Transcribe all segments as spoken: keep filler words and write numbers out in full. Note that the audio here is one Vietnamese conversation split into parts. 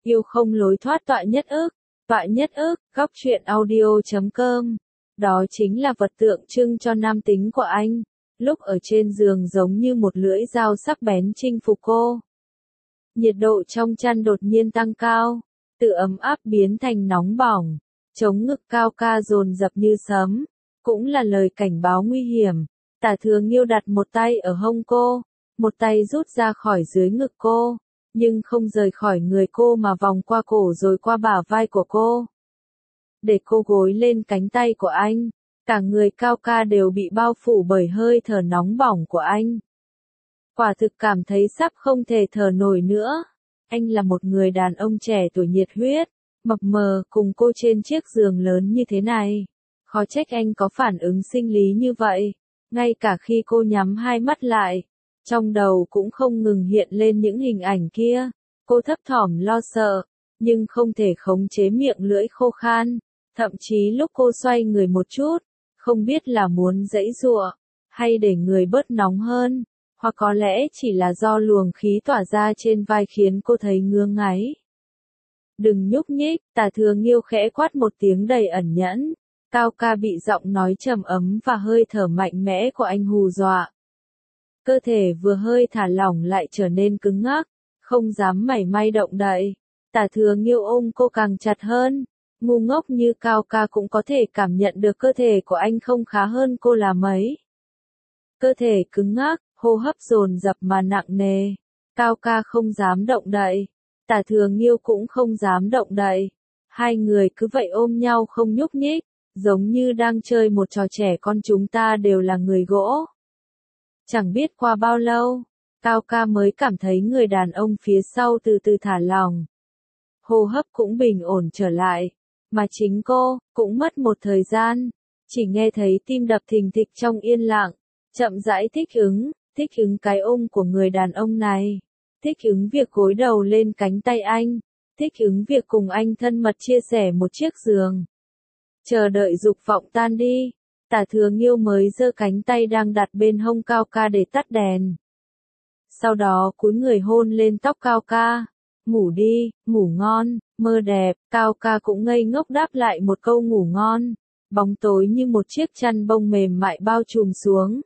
Yêu không lối thoát tọa nhất ức, tọa nhất ức, góc truyện audio chấm com. Đó chính là vật tượng trưng cho nam tính của anh, lúc ở trên giường giống như một lưỡi dao sắc bén chinh phục cô. Nhiệt độ trong chăn đột nhiên tăng cao, từ ấm áp biến thành nóng bỏng, chống ngực cao ca dồn dập như sấm, cũng là lời cảnh báo nguy hiểm. Tả Thừa Nghiêu đặt một tay ở hông cô, một tay rút ra khỏi dưới ngực cô, nhưng không rời khỏi người cô mà vòng qua cổ rồi qua bả vai của cô. Để cô gối lên cánh tay của anh, cả người cao ca đều bị bao phủ bởi hơi thở nóng bỏng của anh. Quả thực cảm thấy sắp không thể thở nổi nữa. Anh là một người đàn ông trẻ tuổi nhiệt huyết, mập mờ cùng cô trên chiếc giường lớn như thế này. Khó trách anh có phản ứng sinh lý như vậy. Ngay cả khi cô nhắm hai mắt lại, trong đầu cũng không ngừng hiện lên những hình ảnh kia. Cô thấp thỏm lo sợ, nhưng không thể khống chế miệng lưỡi khô khan. Thậm chí lúc cô xoay người một chút, không biết là muốn giãy giụa, hay để người bớt nóng hơn, hoặc có lẽ chỉ là do luồng khí tỏa ra trên vai khiến cô thấy ngứa ngáy. Đừng nhúc nhích, Tả Thừa Nghiêu khẽ quát một tiếng đầy ẩn nhẫn. Cao ca bị giọng nói trầm ấm và hơi thở mạnh mẽ của anh hù dọa. Cơ thể vừa hơi thả lỏng lại trở nên cứng ngắc, không dám mảy may động đậy. Tả Thừa Nghiêu ôm cô càng chặt hơn. Ngu ngốc như Cao ca cũng có thể cảm nhận được cơ thể của anh không khá hơn cô là mấy. Cơ thể cứng ngắc, hô hấp dồn dập mà nặng nề. Cao ca không dám động đậy. Tả Thừa Nghiêu cũng không dám động đậy. Hai người cứ vậy ôm nhau không nhúc nhích, giống như đang chơi một trò trẻ con, chúng ta đều là người gỗ. Chẳng biết qua bao lâu, Cao ca mới cảm thấy người đàn ông phía sau từ từ thả lỏng. Hô hấp cũng bình ổn trở lại, mà chính cô, cũng mất một thời gian, chỉ nghe thấy tim đập thình thịch trong yên lặng, chậm rãi thích ứng, thích ứng cái ôm của người đàn ông này, thích ứng việc gối đầu lên cánh tay anh, thích ứng việc cùng anh thân mật chia sẻ một chiếc giường. Chờ đợi dục vọng tan đi, Tả Thừa Nghiêu mới giơ cánh tay đang đặt bên hông Cao ca để tắt đèn. Sau đó cúi người hôn lên tóc Cao ca. Ngủ đi, ngủ ngon, mơ đẹp. Cao ca cũng ngây ngốc đáp lại một câu ngủ ngon. Bóng tối như một chiếc chăn bông mềm mại bao trùm xuống.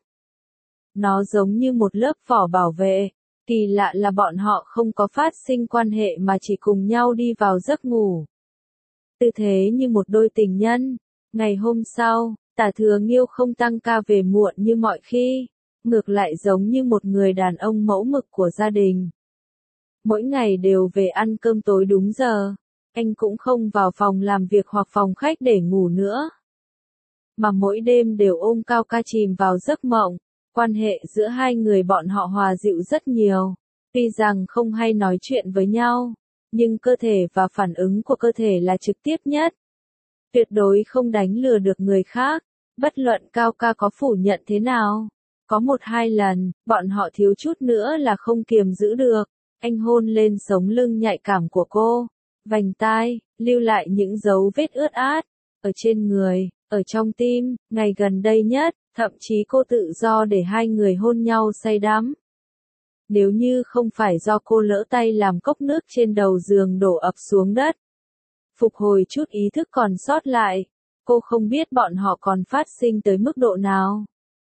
Nó giống như một lớp vỏ bảo vệ. Kỳ lạ là bọn họ không có phát sinh quan hệ mà chỉ cùng nhau đi vào giấc ngủ. Tư thế như một đôi tình nhân. Ngày hôm sau, Tả Thừa Nghiêu không tăng ca về muộn như mọi khi, ngược lại giống như một người đàn ông mẫu mực của gia đình. Mỗi ngày đều về ăn cơm tối đúng giờ, anh cũng không vào phòng làm việc hoặc phòng khách để ngủ nữa. Mà mỗi đêm đều ôm Cao ca chìm vào giấc mộng, quan hệ giữa hai người bọn họ hòa dịu rất nhiều. Tuy rằng không hay nói chuyện với nhau, nhưng cơ thể và phản ứng của cơ thể là trực tiếp nhất. Tuyệt đối không đánh lừa được người khác, bất luận Cao ca có phủ nhận thế nào. Có một hai lần, bọn họ thiếu chút nữa là không kiềm giữ được. Anh hôn lên sống lưng nhạy cảm của cô, vành tai, lưu lại những dấu vết ướt át, ở trên người, ở trong tim. Ngày gần đây nhất, thậm chí cô tự do để hai người hôn nhau say đắm. Nếu như không phải do cô lỡ tay làm cốc nước trên đầu giường đổ ập xuống đất, phục hồi chút ý thức còn sót lại, cô không biết bọn họ còn phát sinh tới mức độ nào.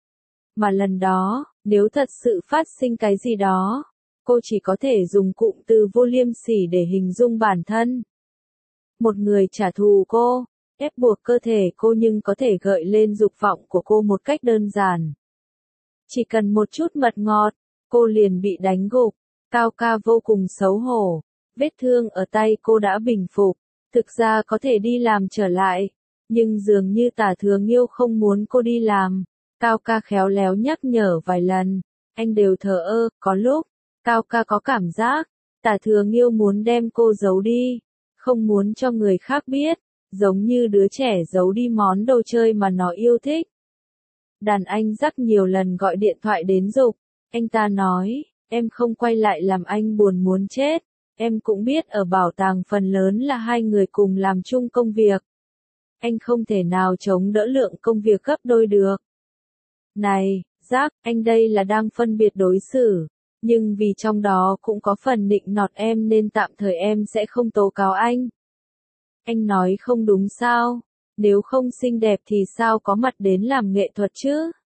Mà lần đó, nếu thật sự phát sinh cái gì đó, cô chỉ có thể dùng cụm từ vô liêm sỉ để hình dung bản thân. Một người trả thù cô, ép buộc cơ thể cô nhưng có thể gợi lên dục vọng của cô một cách đơn giản. Chỉ cần một chút mật ngọt, cô liền bị đánh gục. Cao ca vô cùng xấu hổ, vết thương ở tay cô đã bình phục, thực ra có thể đi làm trở lại, nhưng dường như Tả Thừa Nghiêu không muốn cô đi làm. Cao ca khéo léo nhắc nhở vài lần, anh đều thờ ơ. Có lúc, Cao ca có cảm giác, Tả Thừa Nghiêu muốn đem cô giấu đi, không muốn cho người khác biết, giống như đứa trẻ giấu đi món đồ chơi mà nó yêu thích. Đàn anh Dắc nhiều lần gọi điện thoại đến giục, anh ta nói, em không quay lại làm anh buồn muốn chết, em cũng biết ở bảo tàng phần lớn là hai người cùng làm chung công việc. Anh không thể nào chống đỡ lượng công việc gấp đôi được. Này, Dắc, anh đây là đang phân biệt đối xử. Nhưng vì trong đó cũng có phần nịnh nọt em nên tạm thời em sẽ không tố cáo anh. Anh nói không đúng sao? Nếu không xinh đẹp thì sao có mặt đến làm nghệ thuật chứ?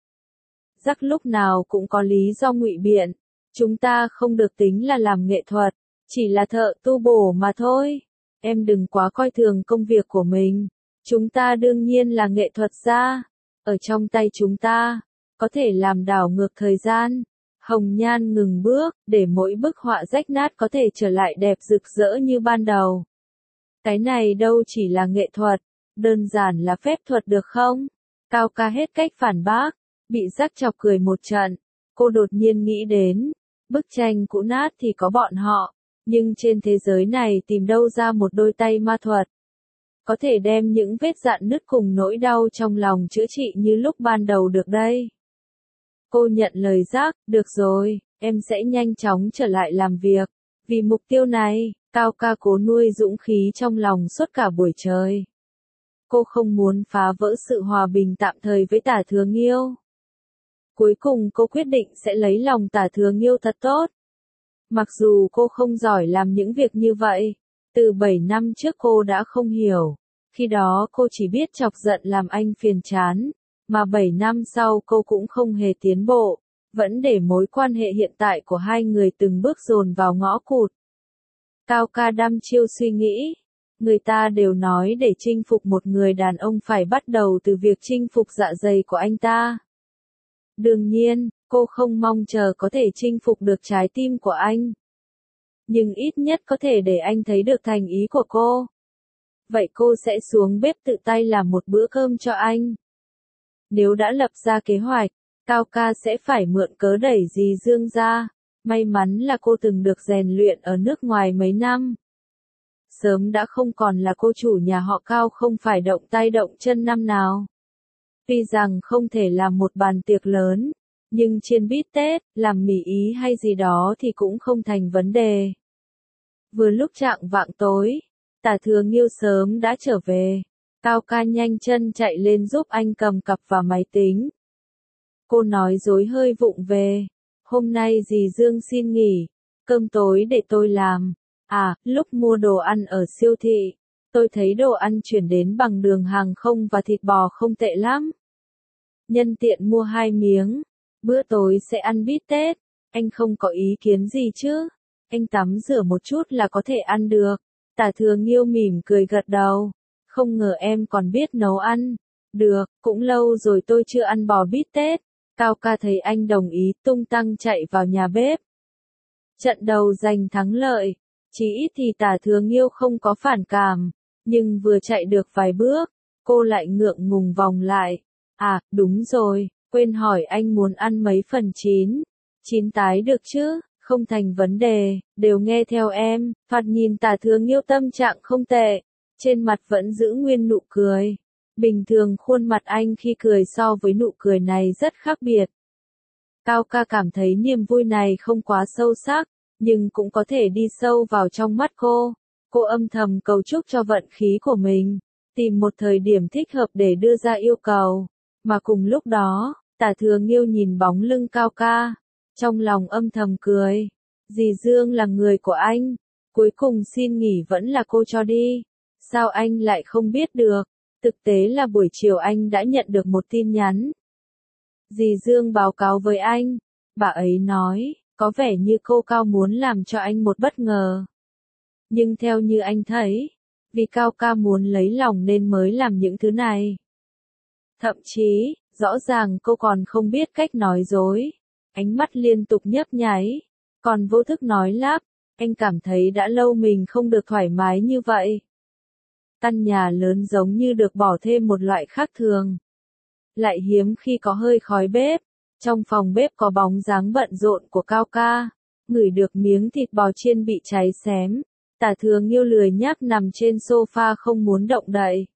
Rắc lúc nào cũng có lý do ngụy biện. Chúng ta không được tính là làm nghệ thuật, chỉ là thợ tu bổ mà thôi. Em đừng quá coi thường công việc của mình. Chúng ta đương nhiên là nghệ thuật gia. Ở trong tay chúng ta, có thể làm đảo ngược thời gian. Hồng nhan ngừng bước, để mỗi bức họa rách nát có thể trở lại đẹp rực rỡ như ban đầu. Cái này đâu chỉ là nghệ thuật, đơn giản là phép thuật được không? Cao ca hết cách phản bác, bị rắc chọc cười một trận. Cô đột nhiên nghĩ đến, bức tranh cũ nát thì có bọn họ, nhưng trên thế giới này tìm đâu ra một đôi tay ma thuật. Có thể đem những vết dạn nứt cùng nỗi đau trong lòng chữa trị như lúc ban đầu được đây. Cô nhận lời rắc, được rồi, em sẽ nhanh chóng trở lại làm việc. Vì mục tiêu này, Cao ca cố nuôi dũng khí trong lòng suốt cả buổi trời. Cô không muốn phá vỡ sự hòa bình tạm thời với Tả Thừa Nghiêu. Cuối cùng cô quyết định sẽ lấy lòng Tả Thừa Nghiêu thật tốt. Mặc dù cô không giỏi làm những việc như vậy, từ bảy năm trước cô đã không hiểu. Khi đó cô chỉ biết chọc giận làm anh phiền chán, mà bảy năm sau cô cũng không hề tiến bộ, vẫn để mối quan hệ hiện tại của hai người từng bước dồn vào ngõ cụt. Cao ca đăm chiêu suy nghĩ, người ta đều nói để chinh phục một người đàn ông phải bắt đầu từ việc chinh phục dạ dày của anh ta. Đương nhiên, cô không mong chờ có thể chinh phục được trái tim của anh. Nhưng ít nhất có thể để anh thấy được thành ý của cô. Vậy cô sẽ xuống bếp tự tay làm một bữa cơm cho anh. Nếu đã lập ra kế hoạch, Cao ca sẽ phải mượn cớ đẩy dì Dương ra. May mắn là cô từng được rèn luyện ở nước ngoài mấy năm. Sớm đã không còn là cô chủ nhà họ Cao không phải động tay động chân năm nào. Tuy rằng không thể làm một bàn tiệc lớn, nhưng chiên bít tết, làm mì ý hay gì đó thì cũng không thành vấn đề. Vừa lúc chạng vạng tối, Tả Thừa Nghiêu sớm đã trở về. Cao ca nhanh chân chạy lên giúp anh cầm cặp và máy tính. Cô nói dối hơi vụng về. Hôm nay dì Dương xin nghỉ, cơm tối để tôi làm. À, lúc mua đồ ăn ở siêu thị, tôi thấy đồ ăn chuyển đến bằng đường hàng không và thịt bò không tệ lắm. Nhân tiện mua hai miếng, bữa tối sẽ ăn bít tết, anh không có ý kiến gì chứ? Anh tắm rửa một chút là có thể ăn được. Tả Thừa Nghiêu mỉm cười gật đầu. Không ngờ em còn biết nấu ăn. Được, cũng lâu rồi tôi chưa ăn bò bít tết. Cao ca thấy anh đồng ý tung tăng chạy vào nhà bếp. Trận đầu giành thắng lợi, chỉ ít thì Tả Thừa Nghiêu không có phản cảm, nhưng vừa chạy được vài bước, cô lại ngượng ngùng vòng lại. À, đúng rồi, quên hỏi anh muốn ăn mấy phần chín. Chín tái được chứ, không thành vấn đề, đều nghe theo em. Thoạt nhìn Tả Thừa Nghiêu tâm trạng không tệ, trên mặt vẫn giữ nguyên nụ cười. Bình thường khuôn mặt anh khi cười so với nụ cười này rất khác biệt. Cao ca cảm thấy niềm vui này không quá sâu sắc, nhưng cũng có thể đi sâu vào trong mắt cô. Cô âm thầm cầu chúc cho vận khí của mình, tìm một thời điểm thích hợp để đưa ra yêu cầu. Mà cùng lúc đó, Tả Thừa Nghiêu nhìn bóng lưng Cao ca, trong lòng âm thầm cười. Dì Dương là người của anh, cuối cùng xin nghỉ vẫn là cô cho đi. Sao anh lại không biết được? Thực tế là buổi chiều anh đã nhận được một tin nhắn. Dì Dương báo cáo với anh, bà ấy nói, có vẻ như cô Cao muốn làm cho anh một bất ngờ. Nhưng theo như anh thấy, vì Cao ca muốn lấy lòng nên mới làm những thứ này. Thậm chí, rõ ràng cô còn không biết cách nói dối. Ánh mắt liên tục nhấp nháy, còn vô thức nói lắp, anh cảm thấy đã lâu mình không được thoải mái như vậy. Căn nhà lớn giống như được bỏ thêm một loại khác thường. Lại hiếm khi có hơi khói bếp, trong phòng bếp có bóng dáng bận rộn của Cao ca, ngửi được miếng thịt bò chiên bị cháy xém. Tả Thừa Nghiêu lười nhác nằm trên sofa không muốn động đậy.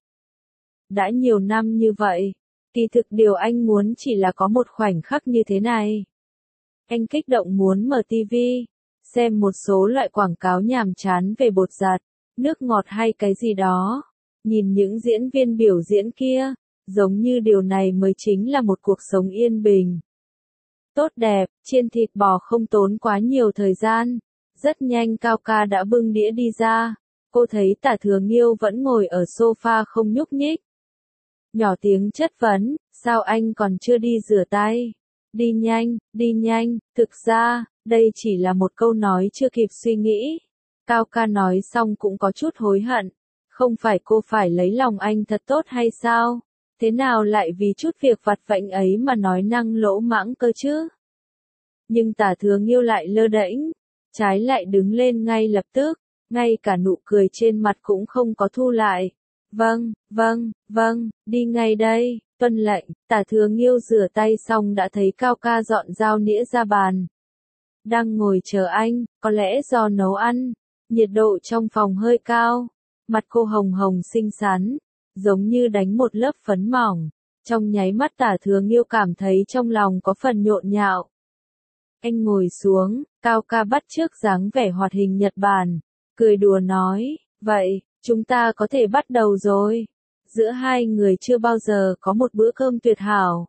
Đã nhiều năm như vậy, kỳ thực điều anh muốn chỉ là có một khoảnh khắc như thế này. Anh kích động muốn mở tivi, xem một số loại quảng cáo nhàm chán về bột giặt, nước ngọt hay cái gì đó. Nhìn những diễn viên biểu diễn kia, giống như điều này mới chính là một cuộc sống yên bình. Tốt đẹp, chiên thịt bò không tốn quá nhiều thời gian. Rất nhanh Cao ca đã bưng đĩa đi ra. Cô thấy Tả Thừa Nghiêu vẫn ngồi ở sofa không nhúc nhích. Nhỏ tiếng chất vấn, sao anh còn chưa đi rửa tay? Đi nhanh, đi nhanh, thực ra, đây chỉ là một câu nói chưa kịp suy nghĩ. Cao ca nói xong cũng có chút hối hận. Không phải cô phải lấy lòng anh thật tốt hay sao? Thế nào lại vì chút việc vặt vãnh ấy mà nói năng lỗ mãng cơ chứ? Nhưng Tả Thừa Nghiêu lại lơ đễnh, trái lại đứng lên ngay lập tức, ngay cả nụ cười trên mặt cũng không có thu lại. Vâng, vâng, vâng, đi ngay đây, tuân lệnh. Tả Thừa Nghiêu rửa tay xong đã thấy Cao ca dọn dao nĩa ra bàn. Đang ngồi chờ anh, có lẽ do nấu ăn, nhiệt độ trong phòng hơi cao, mặt cô hồng hồng xinh xắn, giống như đánh một lớp phấn mỏng. Trong nháy mắt Tả Thừa Nghiêu cảm thấy trong lòng có phần nhộn nhạo. Anh ngồi xuống, Cao ca bắt chước dáng vẻ hoạt hình Nhật Bản, cười đùa nói, vậy, chúng ta có thể bắt đầu rồi. Giữa hai người chưa bao giờ có một bữa cơm tuyệt hảo.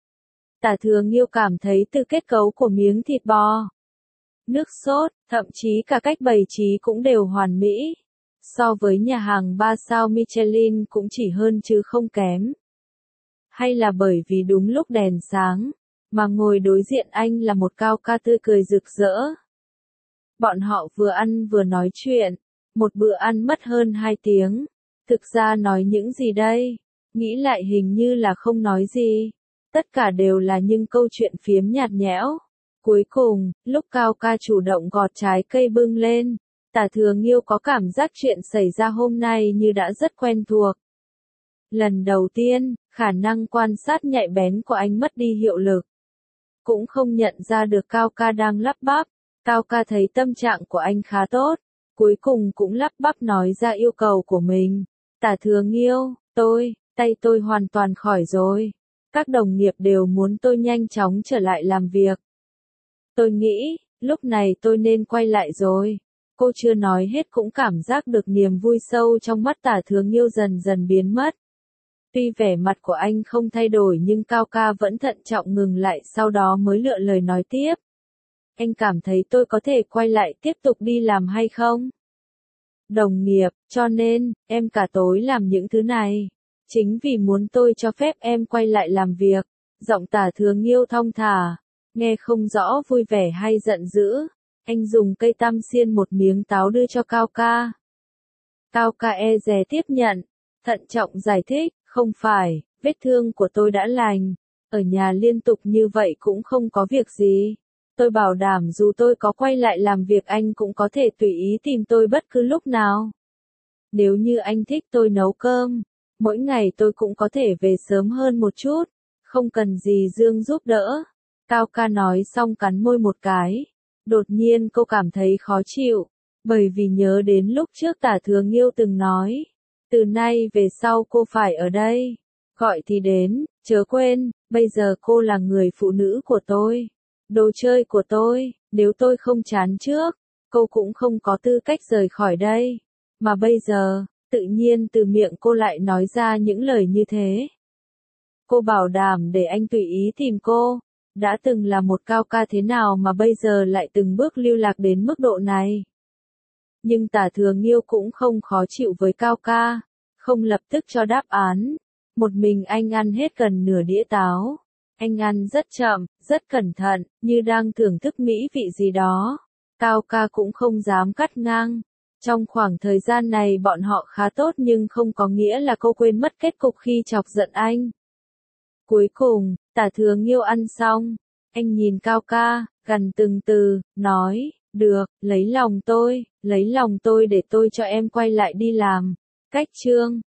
Tả Thừa Nghiêu cảm thấy từ kết cấu của miếng thịt bò, nước sốt, thậm chí cả cách bày trí cũng đều hoàn mỹ. So với nhà hàng ba sao Michelin cũng chỉ hơn chứ không kém. Hay là bởi vì đúng lúc đèn sáng, mà ngồi đối diện anh là một Cao ca tươi cười rực rỡ. Bọn họ vừa ăn vừa nói chuyện, một bữa ăn mất hơn hai tiếng. Thực ra nói những gì đây? Nghĩ lại hình như là không nói gì. Tất cả đều là những câu chuyện phiếm nhạt nhẽo. Cuối cùng, lúc Cao ca chủ động gọt trái cây bưng lên, Tả Thừa Nghiêu có cảm giác chuyện xảy ra hôm nay như đã rất quen thuộc. Lần đầu tiên, khả năng quan sát nhạy bén của anh mất đi hiệu lực. Cũng không nhận ra được Cao ca đang lắp bắp. Cao ca thấy tâm trạng của anh khá tốt, cuối cùng cũng lắp bắp nói ra yêu cầu của mình. Tả Thừa Nghiêu, tôi, tay tôi hoàn toàn khỏi rồi. Các đồng nghiệp đều muốn tôi nhanh chóng trở lại làm việc. Tôi nghĩ, lúc này tôi nên quay lại rồi. Cô chưa nói hết cũng cảm giác được niềm vui sâu trong mắt Tả Thừa Nghiêu dần dần biến mất. Tuy vẻ mặt của anh không thay đổi nhưng Cao ca vẫn thận trọng ngừng lại sau đó mới lựa lời nói tiếp. Anh cảm thấy tôi có thể quay lại tiếp tục đi làm hay không? Đồng nghiệp, cho nên, em cả tối làm những thứ này. Chính vì muốn tôi cho phép em quay lại làm việc. Giọng Tả Thừa Nghiêu thong thả, nghe không rõ vui vẻ hay giận dữ. Anh dùng cây tăm xiên một miếng táo đưa cho Cao ca. Cao ca e dè tiếp nhận, thận trọng giải thích, không phải, vết thương của tôi đã lành. Ở nhà liên tục như vậy cũng không có việc gì. Tôi bảo đảm dù tôi có quay lại làm việc anh cũng có thể tùy ý tìm tôi bất cứ lúc nào. Nếu như anh thích tôi nấu cơm, mỗi ngày tôi cũng có thể về sớm hơn một chút, không cần gì Dương giúp đỡ. Cao ca nói xong cắn môi một cái. Đột nhiên cô cảm thấy khó chịu, bởi vì nhớ đến lúc trước Tả Thừa Nghiêu từng nói, từ nay về sau cô phải ở đây. Gọi thì đến, chớ quên, bây giờ cô là người phụ nữ của tôi. Đồ chơi của tôi, nếu tôi không chán trước, cô cũng không có tư cách rời khỏi đây. Mà bây giờ, tự nhiên từ miệng cô lại nói ra những lời như thế. Cô bảo đảm để anh tùy ý tìm cô. Đã từng là một Cao ca thế nào mà bây giờ lại từng bước lưu lạc đến mức độ này. Nhưng Tả Thừa Nghiêu cũng không khó chịu với Cao ca, không lập tức cho đáp án. Một mình anh ăn hết gần nửa đĩa táo. Anh ăn rất chậm, rất cẩn thận, như đang thưởng thức mỹ vị gì đó. Cao ca cũng không dám cắt ngang. Trong khoảng thời gian này bọn họ khá tốt nhưng không có nghĩa là cô quên mất kết cục khi chọc giận anh. Cuối cùng, Tả Thừa Nghiêu ăn xong. Anh nhìn Cao ca, gằn từng từ, nói, được, lấy lòng tôi, lấy lòng tôi để tôi cho em quay lại đi làm. Cách chương